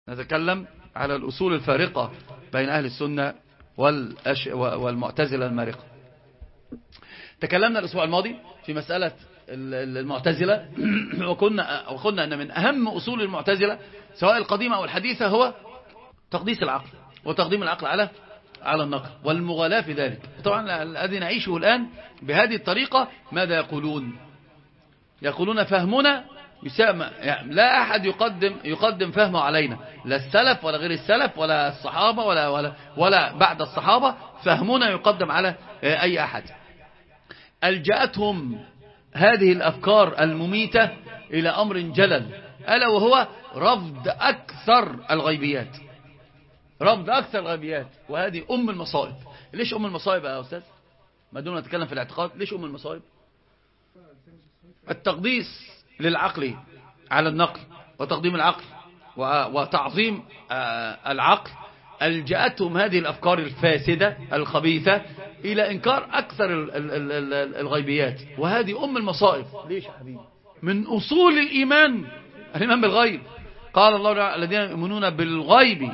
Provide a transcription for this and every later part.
نتكلم على الأصول الفارقة بين أهل السنة والمعتزلة المارقة. تكلمنا الأسبوع الماضي في مسألة المعتزلة وقلنا أن من أهم أصول المعتزلة سواء القديمة أو الحديثة هو تقديس العقل وتقديم العقل على النقل والمغالاة في ذلك. طبعا الذي نعيشه الآن بهذه الطريقة ماذا يقولون فهمنا يعني لا أحد يقدم فهمه علينا، لا السلف ولا غير السلف ولا الصحابة ولا بعد الصحابة، فهمنا يقدم على أي أحد. ألجأتهم هذه الأفكار المميتة إلى أمر جلل، ألا وهو رفض أكثر الغيبيات. وهذه أم المصائب. ليش أم المصائب يا أستاذ؟ ما دون نتكلم في الاعتقاد، ليش أم المصائب؟ التقديس للعقل على النقل وتقديم العقل وتعظيم العقل ألجأتهم هذه الأفكار الفاسدة الخبيثة إلى إنكار أكثر الغيبيات، وهذه أم المصائب. ليش يا حبيبي؟ من أصول الإيمان بالغيب. قال الله الذين يؤمنون بالغيب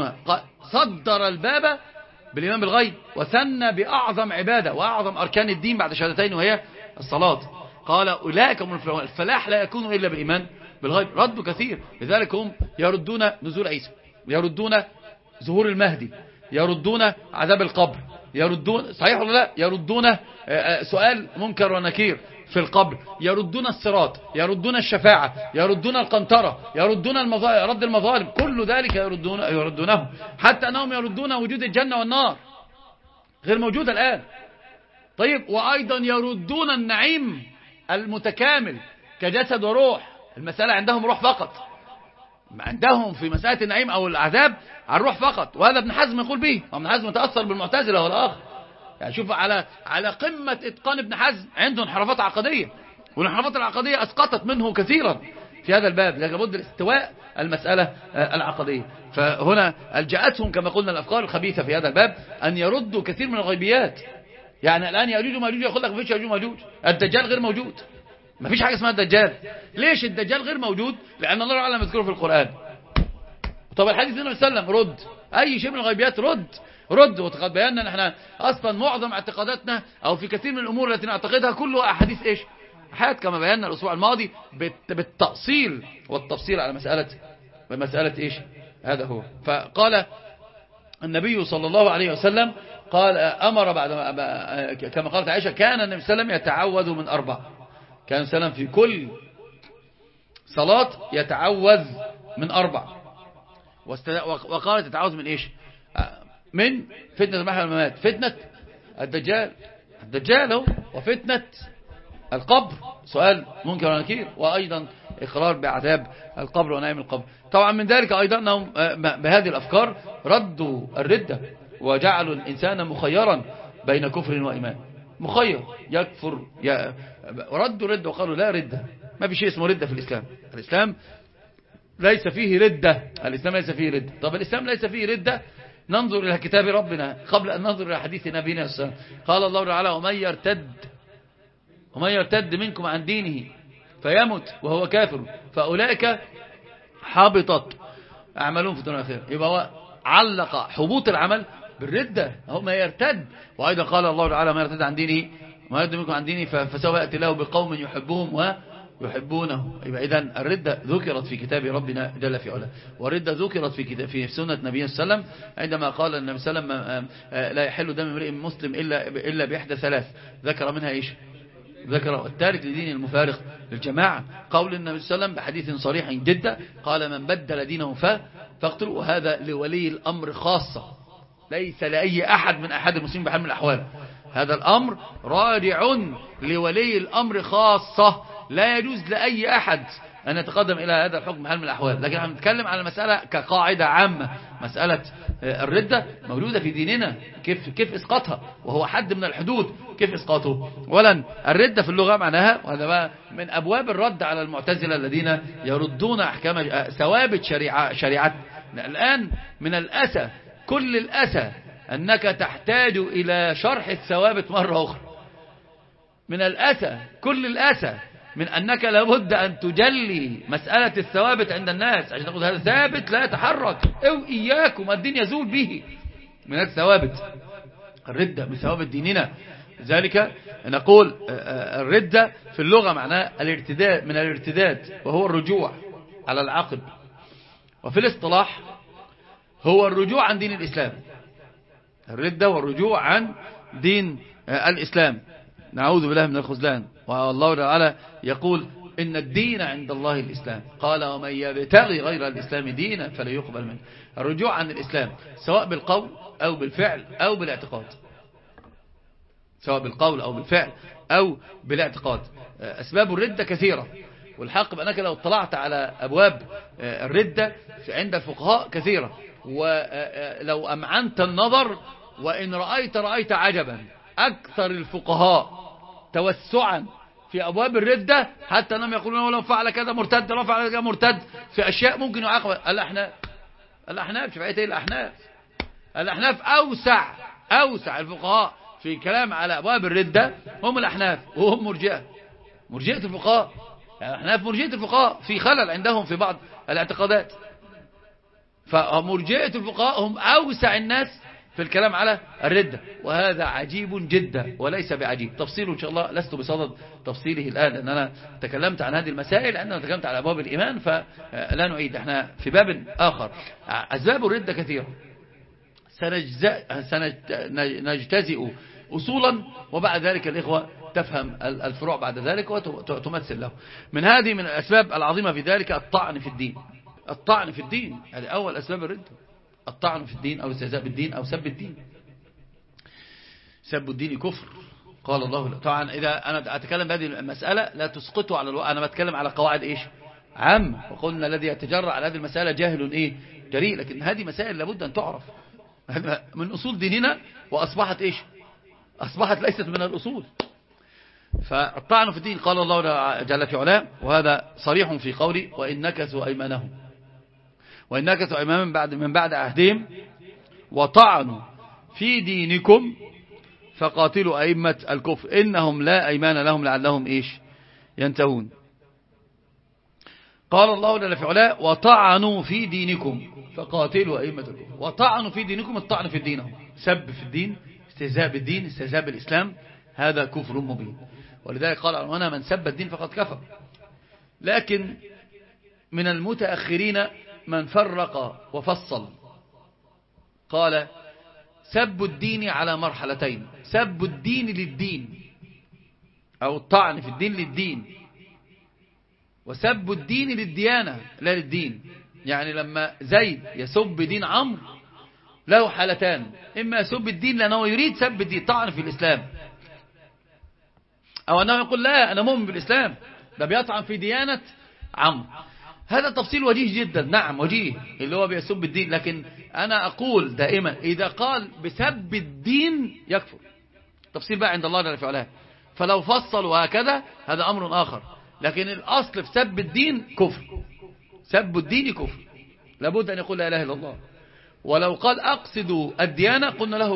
صدر الباب بالإيمان بالغيب وثنى بأعظم عبادة وأعظم أركان الدين بعد شهادتين وهي الصلاة. قال أولئك هم المفلحون. الفلاح لا يكون إلا بالإيمان بالغيب. ردوا كثير، لذلك هم يردون نزول عيسى، يردون ظهور المهدي، يردون عذاب القبر، يردون صحيح ولا لا، يردون سؤال منكر ونكير في القبر، يردون الصراط، يردون الشفاعة، يردون القنطرة، يردون رد المظالم، كل ذلك يردونه، حتى أنهم يردون وجود الجنة والنار غير موجودة الآن. طيب، وأيضا يردون النعيم المتكامل كجسد وروح. المسألة عندهم روح فقط، عندهم في مسألة النعيم أو العذاب على الروح فقط، وهذا ابن حزم يقول به. ابن حزم متأثر بالمعتزلة والآخر، يعني شوف على قمة إتقان ابن حزم عنده انحرافات عقدية، والانحرافات العقدية أسقطت منه كثيرا في هذا الباب، لكن لابد الاستواء المسألة العقدية. فهنا ألجأتهم كما قلنا الأفكار الخبيثة في هذا الباب أن يردوا كثير من الغيبيات. يعني الآن يأجوج ومأجوج يقول لك مفيش يأجوج ومأجوج، الدجال غير موجود، مفيش حاجة اسمها الدجال. ليش الدجال غير موجود؟ لأن الله تعالى يذكره في القرآن. طب الحديث النبي صلى الله عليه وسلم رد أي شيء من الغيبيات، رد. وقد بينا ان احنا اصلا معظم اعتقاداتنا او في كثير من الامور التي نعتقدها كلها احاديث ايش؟ احاد، كما بينا الاسبوع الماضي بالتأصيل والتفصيل على مسألة ايش؟ هذا هو. فقال النبي صلى الله عليه وسلم قال امر بعد كما قالت عائشة كان النبي صلى الله عليه وسلم يتعوذ من 4. كان صلى الله عليه وسلم في كل صلاة يتعوذ من 4. وقالت يتعوذ من ايش؟ من فتنة المحيا والممات، فتنة الدجال هو، وفتنة القبر، سؤال منكر ونكير، وأيضا إقرار بعذاب القبر ونعيم القبر. طبعا من ذلك أيضا أنهم بهذه الأفكار ردوا الردة وجعلوا الإنسان مخيرا بين كفر وإيمان، مخير يكفر ردوا ردة وقالوا لا ردة، ما في شيء اسمه ردة في الإسلام. الإسلام ليس فيه ردة. طب الإسلام ليس فيه ردة، ننظر إلى كتاب ربنا قبل أن ننظر إلى حديث نبينا صلى الله عليه وسلم. قال الله تعالى ومن يرتد منكم عن دينه فيمت وهو كافر فأولئك حبطت أعمالهم في الدنيا والآخرة. يبقى هو علق حبوط العمل بالردة، هو ما يرتد. وأيضا قال الله تعالى ما يرتد عن دينه وما يرتد منكم عن دينه فسوف يأتي له بقوم يحبهم ويحبونه. يبقى إذن الردة ذكرت في كتاب ربنا جل في علاه، والردة ذكرت في سنة نبينا صلى الله عليه وسلم عندما قال النبي صلى الله عليه وسلم لا يحل دم امرئ مسلم إلا بإحدى 3. ذكر منها إيش؟ ذكر التارك لدين المفارق للجماعة. قول النبي صلى الله عليه وسلم بحديث صريح جدا قال من بدل دينه فاقتلوا، وهذا لولي الأمر خاصة، ليس لأي أحد من أحد المسلمين بحال من الأحوال. هذا الأمر راجع لولي الأمر خاصة، لا يجوز لأي أحد أن يتقدم إلى هذا الحكم بحال من الأحوال. لكن احنا نتكلم على المسألة كقاعدة عامة، مسألة الردة موجودة في ديننا، كيف إسقاطها، وهو حد من الحدود، كيف إسقاطه. ولن الردة في اللغة معناها، وهذا من أبواب الرد على المعتزلة الذين يردون أحكام ثوابت شريعة. الآن من الأسى، كل الأسى أنك تحتاج إلى شرح الثوابت مرة أخرى. من الأسى، كل الأسى من أنك لابد أن تجلي مسألة الثوابت عند الناس عشان تقول هذا ثابت لا يتحرك، أو إياكم الدين يزول به من الثوابت. الردة من ثوابت ديننا، لذلك نقول الردة في اللغة معناه الارتداد، من الارتداد وهو الرجوع على العقب، وفي الاصطلاح هو الرجوع عن دين الإسلام. الردة والرجوع عن دين الإسلام، نعوذ بالله من الخذلان. والله تعالى يقول إن الدين عند الله الإسلام، قال ومن يبتغي غير الإسلام دينا فلا يقبل منه. الرجوع عن الإسلام سواء بالقول أو بالفعل أو بالاعتقاد، سواء بالقول أو بالفعل أو بالاعتقاد. أسباب الردة كثيرة، والحق بأنك لو اطلعت على أبواب الردة عند الفقهاء كثيرة، ولو أمعنت النظر وإن رأيت عجبا، أكثر الفقهاء توسعا في أبواب الردة حتى أنهم يقولون لو فعل كذا مرتد، لو فعل كذا مرتد في أشياء ممكن يعاقب. الأحناف شفعية الأحناف أوسع الفقهاء في كلام على أبواب الردة هم الأحناف، وهم مرجئة الفقهاء. يعني الأحناف مرجئة الفقهاء في خلل عندهم في بعض الاعتقادات، فمرجئة الفقهاء هم أوسع الناس في الكلام على الردة، وهذا عجيب جدا وليس بعجيب. تفصيله إن شاء الله لست بصدد تفصيله الآن، لأن أنا تكلمت عن هذه المسائل عندما تكلمت على أبواب الإيمان، فلا نعيد، احنا في باب آخر. أسباب الردة كثيرة، سنجتزئ أصولا، وبعد ذلك الإخوة تفهم الفروع بعد ذلك وتمثل له. من هذه من الأسباب العظيمة في ذلك الطعن في الدين. الطعن في الدين هذه أول أسباب الردة، الطعن في الدين أو الاستهزاء بالدين أو سب الدين. سب الدين كفر، قال الله. طبعا إذا أنا أتكلم بهذه المسألة لا تسقطوا على الوقت، أنا بتكلم على قواعد إيش عام، وقلنا الذي يتجرأ على هذه المسألة جاهل إيه جريء، لكن هذه مسائل لابد أن تعرف من أصول ديننا، وأصبحت إيش، أصبحت ليست من الأصول. فالطعن في الدين قال الله جل في علاه، وهذا صريح في قولي وإن نكثوا أيمانهم من بعد عهدهم وطعنوا في دينكم فقاتلوا أئمة الكفر إنهم لا أيمان لهم لعلهم إيش ينتهون. قال الله جل في علاه وطعنوا في دينكم فقاتلوا أئمة الكفر. وطعنوا في دينكم، الطعن في الدين، سب في الدين، استهزاء بالدين، استهزاء بالإسلام، هذا كفر مبين. ولذلك قال عنوانا من سب الدين فقد كفر. لكن من المتأخرين من فرق وفصل، قال سب الدين على مرحلتين: سب الدين للدين أو الطعن في الدين للدين، وسب الدين للديانة لا للدين. يعني لما زيد يسب دين عمرو له حالتان: إما يسب الدين لأنه يريد سب الدين طعن في الإسلام، أو أنه يقول لا أنا مؤمن بالإسلام، ده بيطعن في ديانة عمرو. هذا تفصيل وجيه جدا، نعم وجيه اللي هو بيسب الدين. لكن أنا أقول دائما إذا قال بسب الدين يكفر. تفصيل بقى عند الله جل في علاه، فلو فصل وهكذا هذا أمر آخر، لكن الأصل في سب الدين كفر، سب الدين كفر، لابد أن يقول لا إله إلا الله. ولو قال أقصد الديانة قلنا له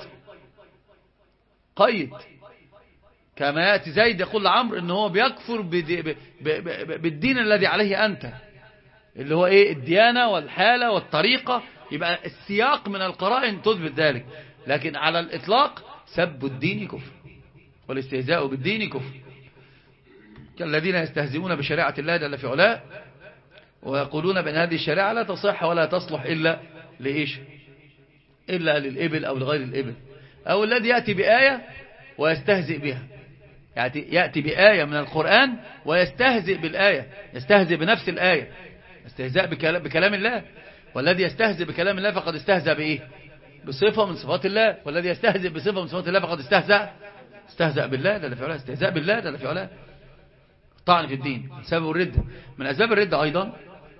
قيد، كما يأتي زيد يقول لعمرو إن هو بيكفر بالدين الذي عليه أنت، اللي هو إيه الديانة والحالة والطريقة، يبقى السياق من القرائن تثبت ذلك. لكن على الإطلاق سب الدين كفر والاستهزاء بالدين كفر، كالذين يستهزئون بشريعة الله جل في علاه ويقولون بأن هذه الشريعة لا تصح ولا تصلح إلا لإيش، إلا للإبل أو لغير الإبل، أو الذي يأتي بآية ويستهزئ بها، يأتي بآية من القرآن ويستهزئ بالآية، يستهزئ بنفس الآية، استهزاء بكلام الله. والذي يستهزئ بكلام الله فقد استهزأ بإيه؟ بصفة من صفات الله. والذي يستهزئ بصفة من صفات الله فقد استهزأ بالله جل في علاه، استهزاء بالله جل في علاه. طعن في الدين سبب الردة. من أسباب الردة أيضا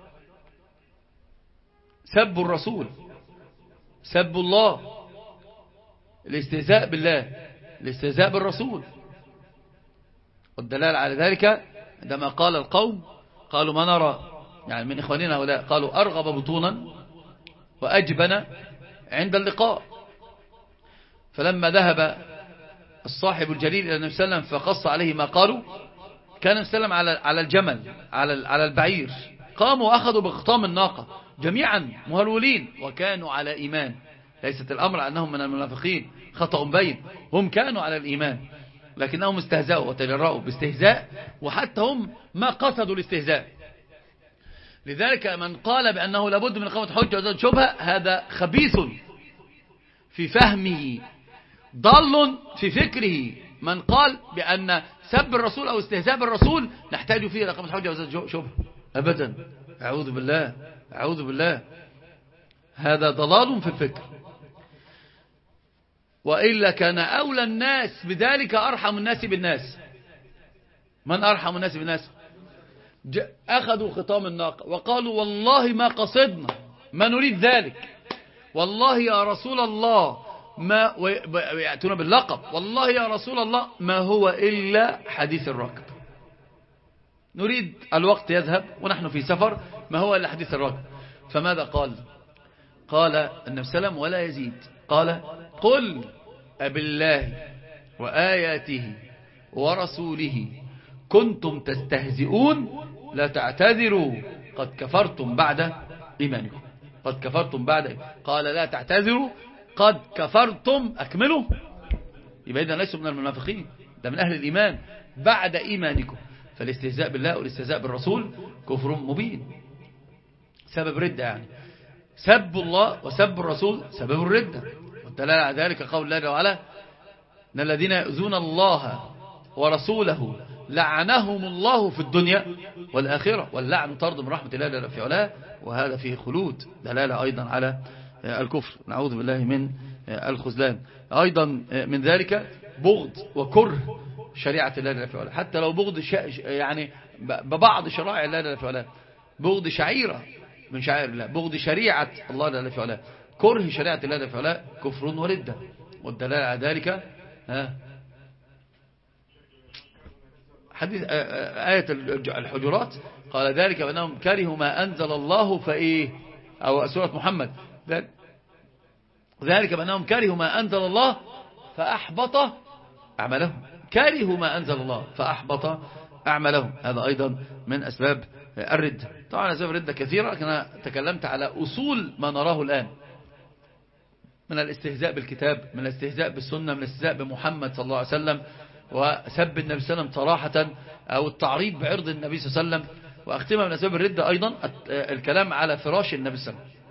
سب الرسول، سب الله، الاستهزاء بالله، الاستهزاء بالرسول. والدلال على ذلك عندما قال القوم قالوا ما نرى، يعني من إخواننا هؤلاء، قالوا أرغب بطونا وأجبن عند اللقاء. فلما ذهب الصاحب الجليل إلى النبي صلى الله عليه وسلم فقص عليه ما قالوا كان النبي صلى الله عليه وسلم على الجمل على البعير، قاموا وأخذوا بخطام الناقة جميعا مهرولين وكانوا على إيمان. ليست الأمر أنهم من المنافقين، خطأ بين، هم كانوا على الإيمان لكنهم استهزأوا وتجرؤوا باستهزاء، وحتى هم ما قصدوا الاستهزاء. لذلك من قال بأنه لابد من إقامة حجة وإزالة شبهة هذا خبيث في فهمه، ضال في فكره. من قال بأن سب الرسول أو استهزاء بالرسول نحتاج فيه إلى إقامة حجة وإزالة شبهة، أبدا، أعوذ بالله، أعوذ بالله، هذا ضلال في الفكر. وإلا كان أولى الناس بذلك أرحم الناس بالناس. من أرحم الناس بالناس؟ أخذوا خطام الناقة وقالوا والله ما قصدنا، ما نريد ذلك، والله يا رسول الله ما، يأتون باللقب، والله يا رسول الله ما هو إلا حديث الراكب، نريد الوقت يذهب ونحن في سفر، ما هو إلا حديث الراكب. فماذا قال؟ قال النبي صلى الله عليه وسلم ولا يزيد، قال قل أبالله وآياته ورسوله كنتم تستهزئون لا تعتذروا قد كفرتم بعد إيمانكم. قد كفرتم بعد، قال لا تعتذروا قد كفرتم، أكملوا، يبقى إذا ليسوا من المنافقين، ده من أهل الإيمان بعد إيمانكم. فالاستهزاء بالله والاستهزاء بالرسول كفر مبين، سبب ردة، يعني سب الله وسب الرسول سبب الردة. والدلالة على ذلك قول الله جل وعلا إن الذين يؤذون الله ورسوله لعنهم الله في الدنيا والآخرة، واللعن طرد من رحمة الله جل في علاه، وهذا فيه خلود، دلالة أيضا على الكفر، نعوذ بالله من الخذلان. أيضا من ذلك بغض وكره شريعة الله جل في علاه، حتى لو بغض يعني ببعض شرائع الله جل في علاه، بغض شعيرة من شعائر الله، بغض شريعة الله جل في علاه، كره شريعة الله جل في علاه كفر وردة. والدلالة على ذلك حديث آية الحجرات، قال ذلك بأنهم كرهوا ما أنزل الله فإيه، أو سورة محمد، ذلك بأنهم كرهوا ما أنزل الله فأحبط أعمالهم، كرهوا ما أنزل الله فأحبط أعمالهم، هذا أيضا من أسباب الردة. طبعا أسباب الردة كثيرة، لكن أنا تكلمت على أصول ما نراه الآن من الاستهزاء بالكتاب، من الاستهزاء بالسنة، من الاستهزاء بمحمد صلى الله عليه وسلم، وسب النبي صلى الله عليه وسلم صراحة، أو التعريض بعرض النبي صلى الله عليه وسلم. وأختمها من أسباب الردة أيضا الكلام على فراش النبي صلى الله عليه وسلم.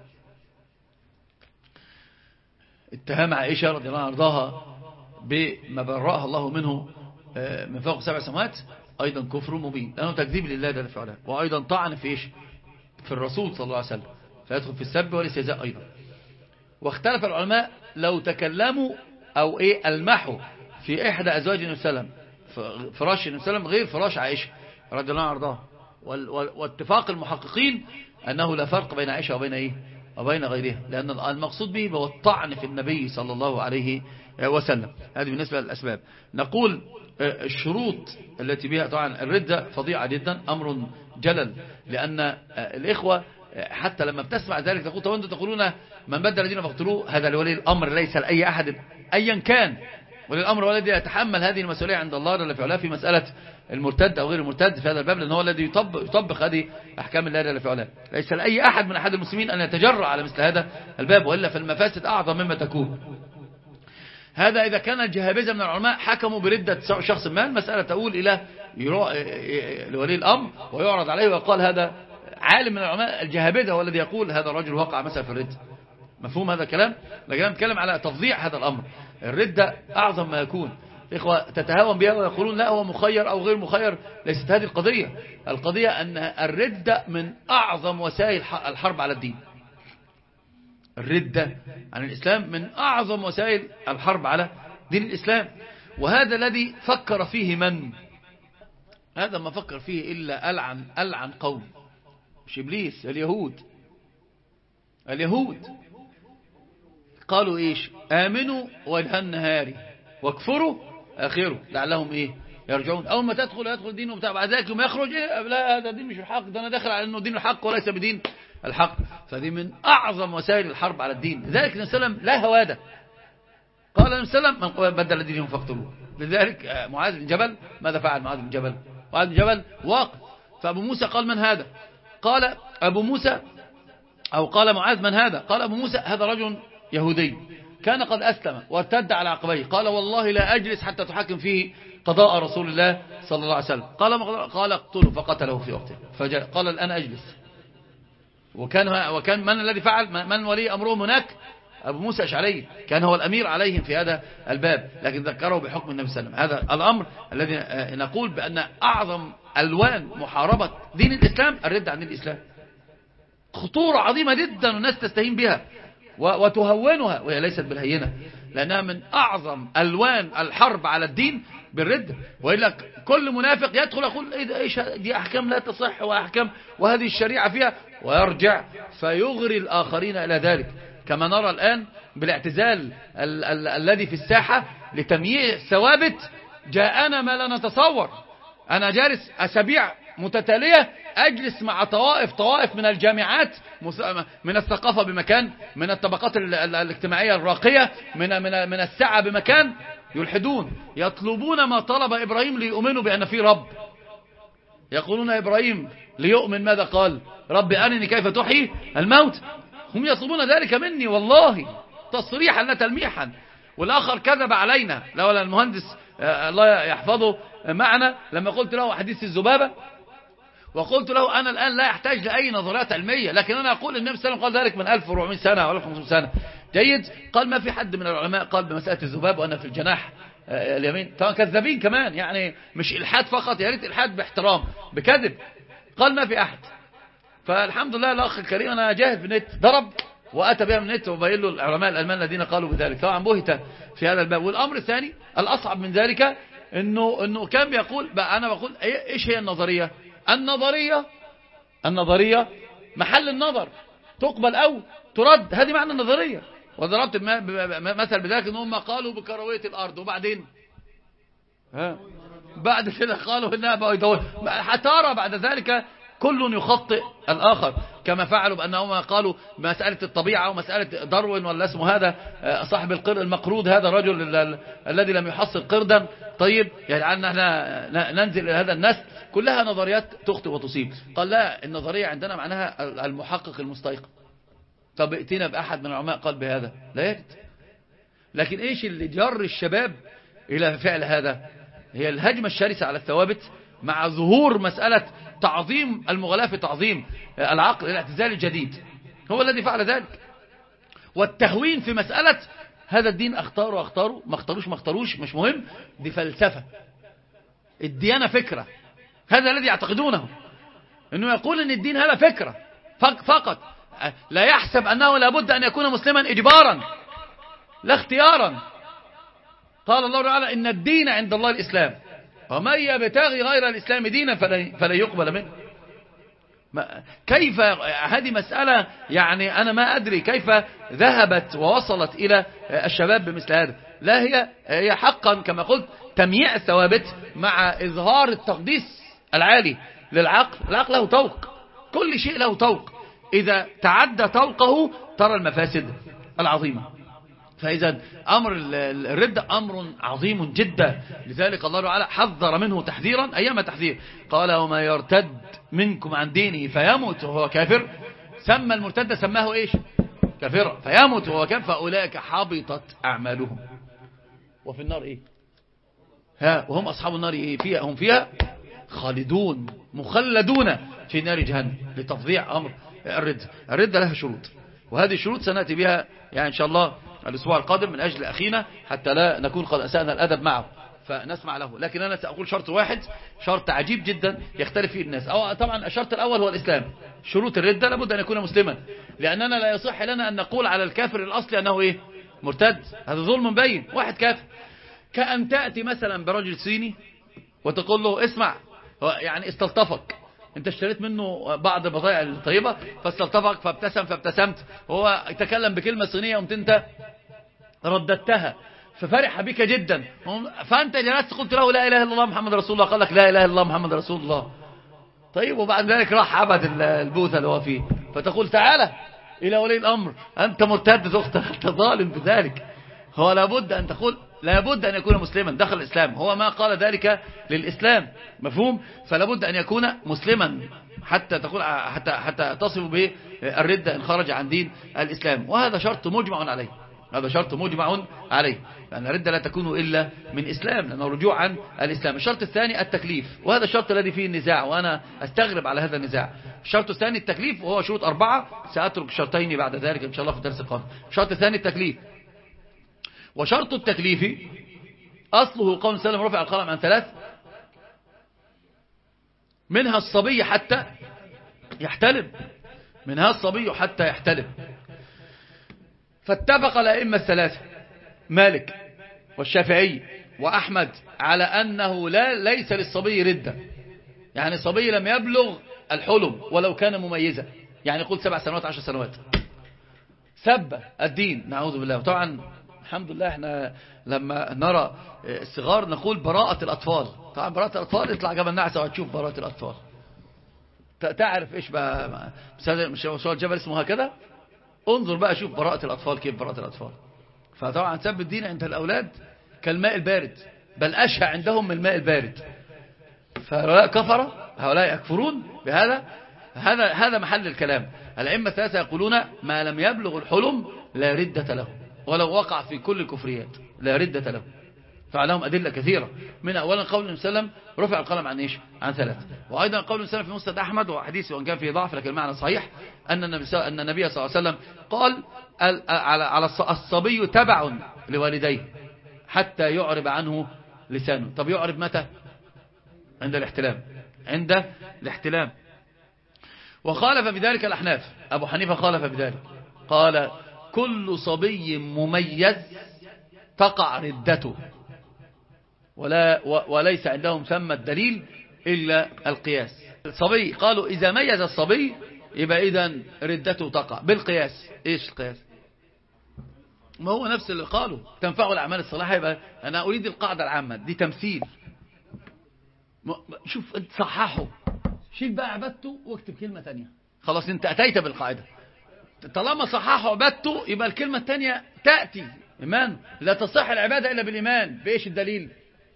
اتهام عائشة رضي الله عنها وارضاها بما برأها الله منه من فوق 7 سماوات أيضا كفر مبين، لأنه تكذيب لله جل في علاه، وأيضا طعن في إيش؟ في الرسول صلى الله عليه وسلم، فيدخل في السب والاستهزاء أيضا. واختلف العلماء لو تكلموا أو ألمحوا في إحدى أزواج النبي صلى الله عليه وسلم، فراش النبي صلى الله عليه وسلم غير فراش عائشة رضي الله عنها وارضاها، واتفاق المحققين أنه لا فرق بين عائشة وبين غيرها، لأن المقصود به هو الطعن في النبي صلى الله عليه وسلم. هذه بالنسبة للأسباب. نقول الشروط التي بها طبعا الردة فظيعة جدا، أمر جلل، لأن الإخوة حتى لما بتسمع ذلك تقول طب أنتم تقولون من بدل دينه فاقتلوه، هذا لولي الأمر ليس لأي أحد أيا كان، ولي الأمر هو الذي يتحمل هذه المسؤولية عند الله جل في علاه في مسألة المرتد أو غير المرتد في هذا الباب، لأن هو الذي يطبق هذه أحكام الله جل في علاه. ليس لأي أحد من أحد المسلمين أن يتجرأ على مثل هذا الباب، وإلا فالمفاسد أعظم مما تكون. هذا إذا كان الجهابذة من العلماء حكموا بردة شخص ما، المسألة تقول إلى لولي الأمر ويعرض عليه ويقال هذا عالم من العلماء الجهابذة هو الذي يقول هذا الرجل وقع مثلا في الردة. مفهوم هذا الكلام؟ لكن أنا بتكلم على تفظيع هذا الأمر. الردة أعظم ما يكون، إخوة تتهاون بها ويقولون لا هو مخير أو غير مخير، ليست هذه القضية. القضية أن الردة من أعظم وسائل الحرب على الدين. الردة عن الإسلام من أعظم وسائل الحرب على دين الإسلام، وهذا الذي فكر فيه من؟ هذا ما فكر فيه إلا ألعن قوم، مش إبليس، اليهود قالوا إيش؟ آمنوا وجه النهار واكفروا آخره لعلهم يرجعون. أول ما يدخل دينه بتاع بعد ذلك يوم يخرج لا هذا دين مش الحق، ده أنا داخل على أنه دين الحق وليس بدين الحق. فدي من أعظم وسائل الحرب على الدين. لذلك النبي صلى الله عليه وسلم لا هواده، قال النبي صلى الله عليه وسلم من بدل دينهم فاقتلوه. لذلك معاذ بن جبل ماذا فعل معاذ بن جبل؟ معاذ بن جبل واقف. فأبو موسى قال من هذا؟ قال أبو موسى أو قال معاذ من هذا؟ قال أبو موسى هذا رجل يهودي كان قد أسلم وارتد على عقبيه، قال والله لا أجلس حتى تحكم فيه قضاء رسول الله صلى الله عليه وسلم. قال اقتله، فقتله في وقته. قال الآن أجلس. وكان من الذي فعل؟ من ولي أمرهم هناك؟ أبو موسى الأشعري، كان هو الأمير عليهم في هذا الباب، لكن ذكره بحكم النبي صلى الله عليه وسلم. هذا الأمر الذي نقول بأن أعظم ألوان محاربة دين الإسلام الرد عن الإسلام. خطورة عظيمة جدا والناس تستهين بها وتهونها، وهي ليست بالهينة، لأنها من أعظم ألوان الحرب على الدين بالرد. وإلا كل منافق يدخل يقول إيش دي أحكام لا تصح وأحكام وهذه الشريعة فيها، ويرجع فيغري الآخرين إلى ذلك، كما نرى الآن بالاعتزال الذي في الساحة لتمييع ثوابت. جاءنا ما لا نتصور. أنا جالس أسابيع متتالية أجلس مع طوائف من الجامعات، من الثقافة بمكان، من الطبقات الاجتماعية الراقية، من السعة بمكان، يلحدون يطلبون ما طلب إبراهيم ليؤمنوا بأن في رب. يقولون إبراهيم ليؤمن ماذا قال؟ رب أرني كيف تحيي الموت. هم يطلبون ذلك مني والله تصريحا لا تلميحا. والآخر كذب علينا، لولا المهندس الله يحفظه معنا لما قلت له حديث الذبابة، وقلت له أنا الآن لا يحتاج لأي نظريات علمية، لكن أنا أقول النبي صلى الله عليه وسلم قال ذلك من 1400 سنة أو 1500 سنة. جيد. قال ما في حد من العلماء قال بمسألة الذباب وأنا في الجناح اليمين. طبعا كذابين كمان، يعني مش إلحاد فقط، يا ريت إلحاد باحترام، بكذب. قال ما في أحد. فالحمد لله الأخ الكريم أنا جاهد بالنت ضرب وأتى بها من النت وبين له العلماء الألمان الذين قالوا بذلك. طبعا بهت في هذا الباب. والأمر الثاني الأصعب من ذلك إنه كان بيقول بقى، أنا بقول إيش هي النظرية؟ النظرية محل النظر، تقبل أو ترد، هذه معنى النظرية. وضربت مثل بذلك إنهم قالوا بكروية الأرض، وبعدين بعد كده قالوا إنها بيضاوية. حتى بعد ذلك كل يخطئ الآخر، كما فعلوا بأنهم قالوا مسألة الطبيعة ومسألة داروين ولا اسمه هذا صاحب القرد المقرود، هذا الرجل الذي لم يحصل قردا. طيب يعني احنا ننزل إلى هذا النسل، كلها نظريات تخطئ وتصيب. قال لا، النظرية عندنا معناها المحقق المستيقظ. طب ائتنا بأحد من العلماء قال بهذا؟ لا يجد. لكن ايش اللي جر الشباب إلى فعل هذا؟ هي الهجمة الشرسة على الثوابت، مع ظهور مسألة تعظيم المغلاة في تعظيم العقل، الاعتزال الجديد هو الذي فعل ذلك. والتهوين في مسألة هذا الدين اختاروا ما اختاروش مش مهم، دي فلسفة. الديانة فكرة، هذا الذي يعتقدونه، انه يقول ان الدين هذا فكرة فقط، لا يحسب انه لابد ان يكون مسلما اجبارا لا اختيارا. قال الله تعالى ان الدين عند الله الاسلام ومن يبتغي غير الإسلام دينا فلا يقبل منه. كيف هذه مسألة؟ يعني أنا ما أدري كيف ذهبت ووصلت إلى الشباب بمثل هذا. لا، هي حقا كما قلت تمييع الثوابت مع إظهار التقديس العالي للعقل. العقل له طوق، كل شيء له طوق، إذا تعدى طوقه ترى المفاسد العظيمة. فإذا أمر الردة أمر عظيم جدا، لذلك الله تعالى حذر منه تحذيرا أيام تحذير. قال وما يرتد منكم عن دينه فيموت وهو كافر، سمى المرتد سماه إيش؟ كافرا، فيموت وهو كافر، فأولئك حبطت أعمالهم وفي النار إيه؟ وهم أصحاب النار إيه؟ هم فيها خالدون مخلدون في نار جهنم، لتفضيع أمر الردة لها شروط، وهذه الشروط سنأتي بها يعني إن شاء الله الأسبوع القادم من أجل أخينا، حتى لا نكون قد أسأنا الأدب معه فنسمع له. لكن أنا سأقول شرط واحد، شرط عجيب جدا يختلف فيه الناس. طبعا الشرط الأول هو الإسلام. شروط الردة لابد أن يكون مسلما، لأننا لا يصح لنا أن نقول على الكافر الأصلي أنه إيه؟ مرتد. هذا ظلم بين واحد كافر. كأن تأتي مثلا برجل صيني وتقول له اسمع، يعني استلطفك، انت اشتريت منه بعض البضائع الطيبة فاستلطفك فابتسمت، وهو يتكلم بكلمة صينية وانت انت رددتها ففرح بك جدا، فانت جلست قلت له لا اله الا الله محمد رسول الله، قال لك لا اله الا الله محمد رسول الله. طيب وبعد ذلك راح عبد البوثة اللي هو فيه، فتقول تعالى الى ولي الامر انت مرتد، انت ظالم بذلك. هو لابد ان تقول لابد أن يكون مسلما دخل الإسلام، هو ما قال ذلك للإسلام، مفهوم؟ فلابد أن يكون مسلما حتى تقول حتى تصف بالردة إن خرج عن دين الإسلام، وهذا شرط مجمع عليه، هذا شرط مجمع عليه، لأن الردة لا تكون إلا من إسلام، لأنه رجوع عن الإسلام. الشرط الثاني التكليف، وهذا الشرط الذي فيه النزاع، وأنا أستغرب على هذا النزاع. الشرط الثاني التكليف، وهو شروط 4، سأترك شرطين بعد ذلك إن شاء الله في الدرس القادم. الشرط الثاني التكليف، وشرط التكليف أصله قول سلم رفع القلم عن 3، منها الصبي حتى يحتلم، منها الصبي حتى يحتلم. فاتفق الأئمة الثلاثة مالك والشافعي وأحمد على أنه ليس للصبي ردة، يعني الصبي لم يبلغ الحلم ولو كان مميزا، يعني قلت 7 سنوات 10 سنوات، سب الدين نعوذ بالله. وطبعا الحمد لله احنا لما نرى الصغار نقول براءة الأطفال، طبعا براءة الأطفال اطلع جبل نعسة وهتشوف براءة الأطفال، تعرف ايش بقى مش الجبل اسمه هكذا، انظر بقى شوف براءة الأطفال كيف براءة الأطفال. فطبعا سب الدين عند الأولاد كالماء البارد، بل أشهى عندهم من الماء البارد. فهؤلاء كفر، هؤلاء يكفرون بهذا، هذا محل الكلام. الأئمة الثلاثة يقولون ما لم يبلغ الحلم لا ردة له، ولو وقع في كل الكفريات لا ردة له. فعلهم أدلة كثيرة، من أولا قول النبي صلى الله عليه وسلم رفع القلم عن إيش؟ عن 3، وأيضا قول النبي صلى الله عليه وسلم في مسند أحمد، وحديث وإن كان فيه ضعف لكن المعنى صحيح، أن النبي صلى الله عليه وسلم قال على الصبي تبع لوالديه حتى يعرب عنه لسانه. طب يعرب متى؟ عند الاحتلام، عند الاحتلام. وخالف بذلك الأحناف، أبو حنيفة خالف بذلك، قال كل صبي مميز تقع ردته، وليس عندهم ثم الدليل إلا القياس. الصبي قالوا إذا ميز الصبي يبقى إذن ردته تقع بالقياس. إيش القياس؟ ما هو نفس اللي قالوا تنفعوا الأعمال الصالحة، يبقى أنا أريد القاعدة العامة دي تمثيل. شوف انت صححه، شيل بقى عبادته واكتب كلمة تانية، خلاص انت أتيت بالقاعدة. طالما صححه عبادته يبقى الكلمة التانية تأتي إيمان. لا تصح العبادة إلا بالإيمان. بإيش الدليل؟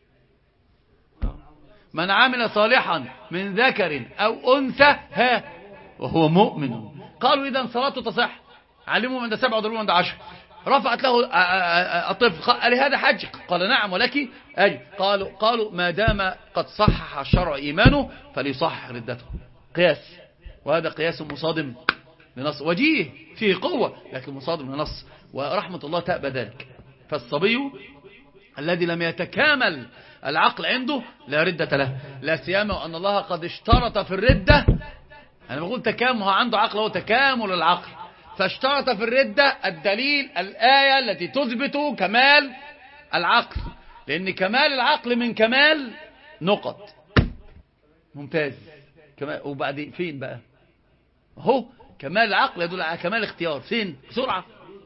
من عمل صالحا من ذكر أو أنثى وهو مؤمن. قالوا إذا صلاته تصح، علموا من ده 7 وضربوا من ده 10. رفعت له الطفل، قال هذا حج؟ قال نعم ولك أجر. قالوا ما دام قد صحح الشرع إيمانه فليصحح ردته. قياس، وهذا قياس مصادم لنص، وجيه فيه قوة لكن مصادم لنص، ورحمة الله تأبى ذلك. فالصبي الذي لم يتكامل العقل عنده لا ردة له، لا سيما وأن الله قد اشترط في الردة. أنا بقول تكامل، هو عنده عقل، هو تكامل العقل، فاشترط في الردة الدليل الآية التي تثبت كمال العقل، لأن كمال العقل من كمال نقط. ممتاز. وبعد فين بقى؟ هو كمال العقل يدل على كمال الاختيار. فين؟ بسرعة.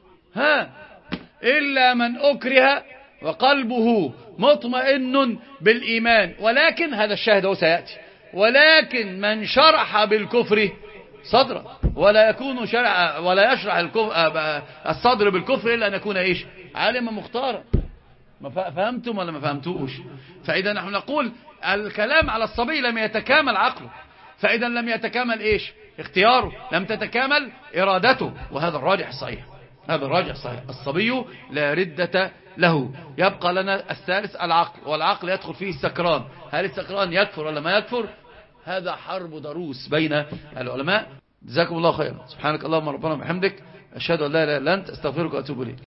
إلا من أكره وقلبه مطمئن بالإيمان، ولكن هذا الشاهد هو سيأتي، ولكن من شرح بالكفر صدرا، ولا يكون شرع ولا يشرح الصدر بالكفر إلا أن يكون إيش؟ عالما مختارا. فهمتم ولا ما فهمتوش؟ فإذا نحن نقول الكلام على الصبي لم يتكامل عقله، فإذا لم يتكامل إيش؟ اختياره، لم تتكامل إرادته، وهذا الراجح الصحيح، هذا الراجح الصحيح. الصبي لا ردة له. يبقى لنا الثالث العقل، والعقل يدخل فيه السكران. هل السكران يكفر ولا ما يكفر؟ هذا حرب ضروس بين العلماء. جزاكم الله خيرا. سبحانك اللهم ربنا وبحمدك، أشهد أن لا إله إلا أنت، أستغفرك وأتوب إليك.